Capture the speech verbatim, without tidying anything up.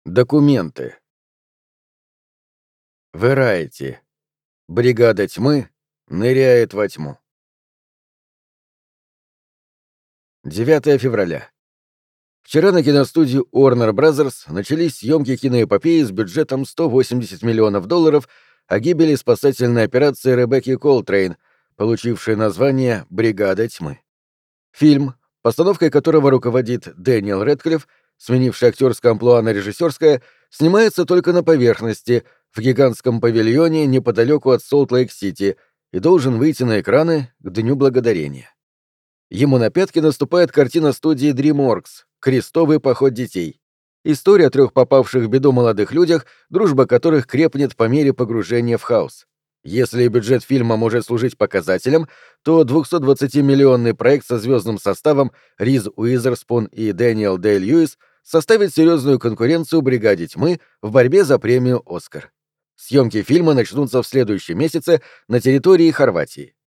Документы. Variety. Бригада тьмы ныряет во тьму. девятое февраля. Вчера на киностудию Warner Bros. Начались съемки киноэпопеи с бюджетом сто восемьдесят миллионов долларов о гибели спасательной операции Ребекки Колтрейн, получившей название «Бригада тьмы». Фильм, постановкой которого руководит Дэниел Рэдклифф, сменивший актерское амплуа на режиссерское, снимается только на поверхности, в гигантском павильоне неподалеку от Солт-Лейк-Сити, и должен выйти на экраны к Дню Благодарения. Ему на пятки наступает картина студии DreamWorks «Крестовый поход детей». История о трех попавших в беду молодых людях, дружба которых крепнет по мере погружения в хаос. Если бюджет фильма может служить показателем, то двухсотдвадцатимиллионный проект со звездным составом Риз Уизерспун и Дэниел Дэй-Льюис составит серьезную конкуренцию «Бригаде тьмы» в борьбе за премию «Оскар». Съемки фильма начнутся в следующем месяце на территории Хорватии.